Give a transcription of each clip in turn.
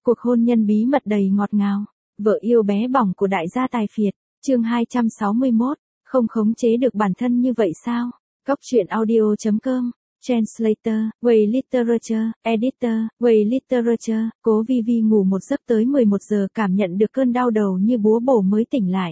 Cuộc hôn nhân bí mật đầy ngọt ngào. Vợ yêu bé bỏng của đại gia tài phiệt. Chương 261. Không khống chế được bản thân như vậy sao? Góc truyện audio.com. Translator, Way Literature, Editor, Way Literature. Cố Vi Vi ngủ một giấc tới 11 giờ, cảm nhận được cơn đau đầu như búa bổ mới tỉnh lại.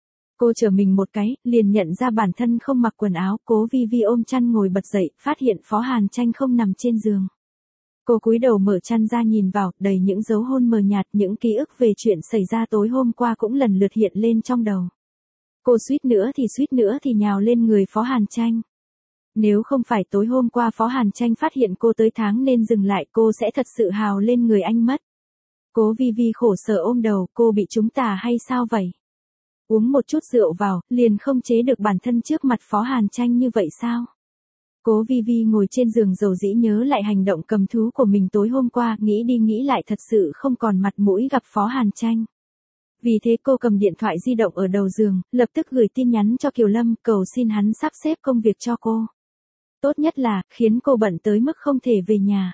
Cô trở mình một cái, liền nhận ra bản thân không mặc quần áo. Cố Vi Vi ôm chăn ngồi bật dậy, phát hiện Phó Hàn Tranh không nằm trên giường. Cô cúi đầu mở chăn ra nhìn vào, đầy những dấu hôn mờ nhạt, những ký ức về chuyện xảy ra tối hôm qua cũng lần lượt hiện lên trong đầu. Cô suýt nữa thì nhào lên người Phó Hàn Tranh. Nếu không phải tối hôm qua Phó Hàn Tranh phát hiện cô tới tháng nên dừng lại, cô sẽ thật sự hào lên người anh mất. Cố Vi Vi khổ sở ôm đầu, cô bị trúng tà hay sao vậy? Uống một chút rượu vào, liền không chế được bản thân trước mặt Phó Hàn Tranh như vậy sao? Cố Vi Vi ngồi trên giường dầu dĩ nhớ lại hành động cầm thú của mình tối hôm qua, nghĩ đi nghĩ lại thật sự không còn mặt mũi gặp Phó Hàn Tranh. Vì thế cô cầm điện thoại di động ở đầu giường, lập tức gửi tin nhắn cho Kiều Lâm, cầu xin hắn sắp xếp công việc cho cô. Tốt nhất là, khiến cô bận tới mức không thể về nhà.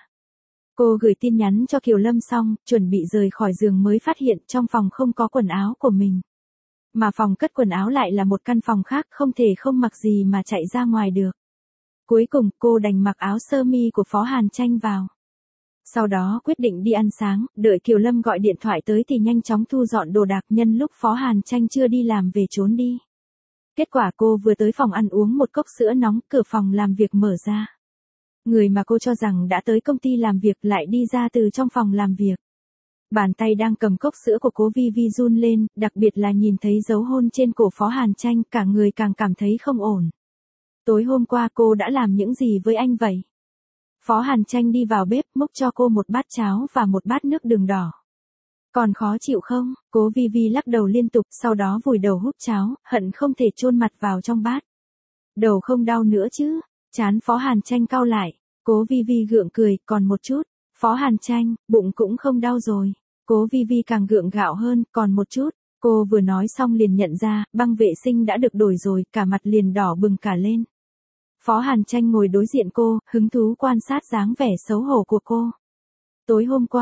Cô gửi tin nhắn cho Kiều Lâm xong, chuẩn bị rời khỏi giường mới phát hiện trong phòng không có quần áo của mình. Mà phòng cất quần áo lại là một căn phòng khác, không thể không mặc gì mà chạy ra ngoài được. Cuối cùng, cô đành mặc áo sơ mi của Phó Hàn Tranh vào. Sau đó quyết định đi ăn sáng, đợi Kiều Lâm gọi điện thoại tới thì nhanh chóng thu dọn đồ đạc nhân lúc Phó Hàn Tranh chưa đi làm về trốn đi. Kết quả cô vừa tới phòng ăn uống một cốc sữa nóng, cửa phòng làm việc mở ra. Người mà cô cho rằng đã tới công ty làm việc lại đi ra từ trong phòng làm việc. Bàn tay đang cầm cốc sữa của Cố Vi Vi run lên, đặc biệt là nhìn thấy dấu hôn trên cổ Phó Hàn Tranh, cả người càng cảm thấy không ổn. Tối hôm qua cô đã làm những gì với anh vậy? Phó Hàn Tranh đi vào bếp, múc cho cô một bát cháo và một bát nước đường đỏ. Còn khó chịu không? Cố Vi Vi lắc đầu liên tục, sau đó vùi đầu húp cháo, hận không thể chôn mặt vào trong bát. Đầu không đau nữa chứ? Trán Phó Hàn Tranh cau lại. Cố Vi Vi gượng cười, còn một chút. Phó Hàn Tranh, bụng cũng không đau rồi. Cố Vi Vi càng gượng gạo hơn, còn một chút. Cô vừa nói xong liền nhận ra, băng vệ sinh đã được đổi rồi, cả mặt liền đỏ bừng cả lên. Phó Hàn Tranh ngồi đối diện cô, hứng thú quan sát dáng vẻ xấu hổ của cô. Tối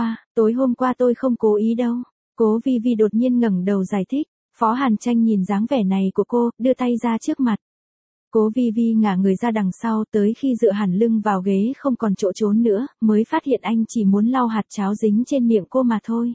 hôm qua tôi không cố ý đâu. Cố Vi Vi đột nhiên ngẩng đầu giải thích. Phó Hàn Tranh nhìn dáng vẻ này của cô, đưa tay ra trước mặt. Cố Vi Vi ngả người ra đằng sau, tới khi dựa hẳn lưng vào ghế không còn chỗ trốn nữa, mới phát hiện anh chỉ muốn lau hạt cháo dính trên miệng cô mà thôi.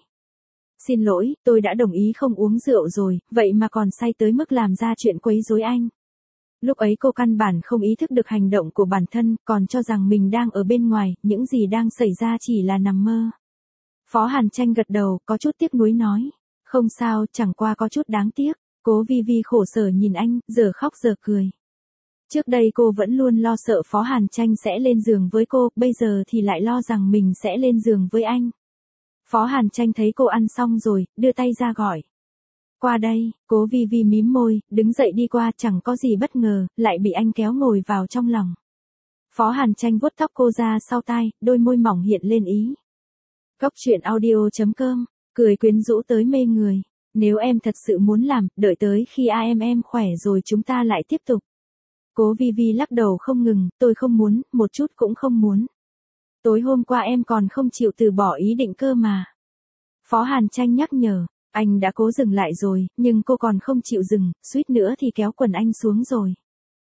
Xin lỗi, tôi đã đồng ý không uống rượu rồi, vậy mà còn say tới mức làm ra chuyện quấy rối anh. Lúc ấy cô căn bản không ý thức được hành động của bản thân, còn cho rằng mình đang ở bên ngoài, những gì đang xảy ra chỉ là nằm mơ. Phó Hàn Tranh gật đầu, có chút tiếc nuối nói. Không sao, chẳng qua có chút đáng tiếc. Cố Vi Vi khổ sở nhìn anh, giờ khóc giờ cười. Trước đây cô vẫn luôn lo sợ Phó Hàn Tranh sẽ lên giường với cô, bây giờ thì lại lo rằng mình sẽ lên giường với anh. Phó Hàn Tranh thấy cô ăn xong rồi, đưa tay ra gọi. Qua đây, Cố Vi Vi mím môi, đứng dậy đi qua, chẳng có gì bất ngờ, lại bị anh kéo ngồi vào trong lòng. Phó Hàn Tranh vuốt tóc cô ra sau tai, đôi môi mỏng hiện lên ý. Góc truyện audio.com, cười quyến rũ tới mê người. Nếu em thật sự muốn làm, đợi tới khi em khỏe rồi chúng ta lại tiếp tục. Cố Vi Vi lắc đầu không ngừng, tôi không muốn, một chút cũng không muốn. Tối hôm qua em còn không chịu từ bỏ ý định cơ mà. Phó Hàn Tranh nhắc nhở. Anh đã cố dừng lại rồi, nhưng cô còn không chịu dừng, suýt nữa thì kéo quần anh xuống rồi.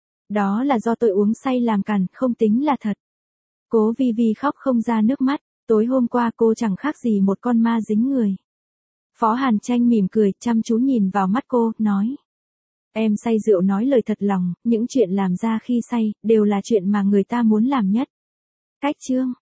Đó là do tôi uống say làm càn, không tính là thật. Cố Vi Vi khóc không ra nước mắt, tối hôm qua cô chẳng khác gì một con ma dính người. Phó Hàn Tranh mỉm cười, chăm chú nhìn vào mắt cô, nói. Em say rượu nói lời thật lòng, những chuyện làm ra khi say, đều là chuyện mà người ta muốn làm nhất. Cách chương.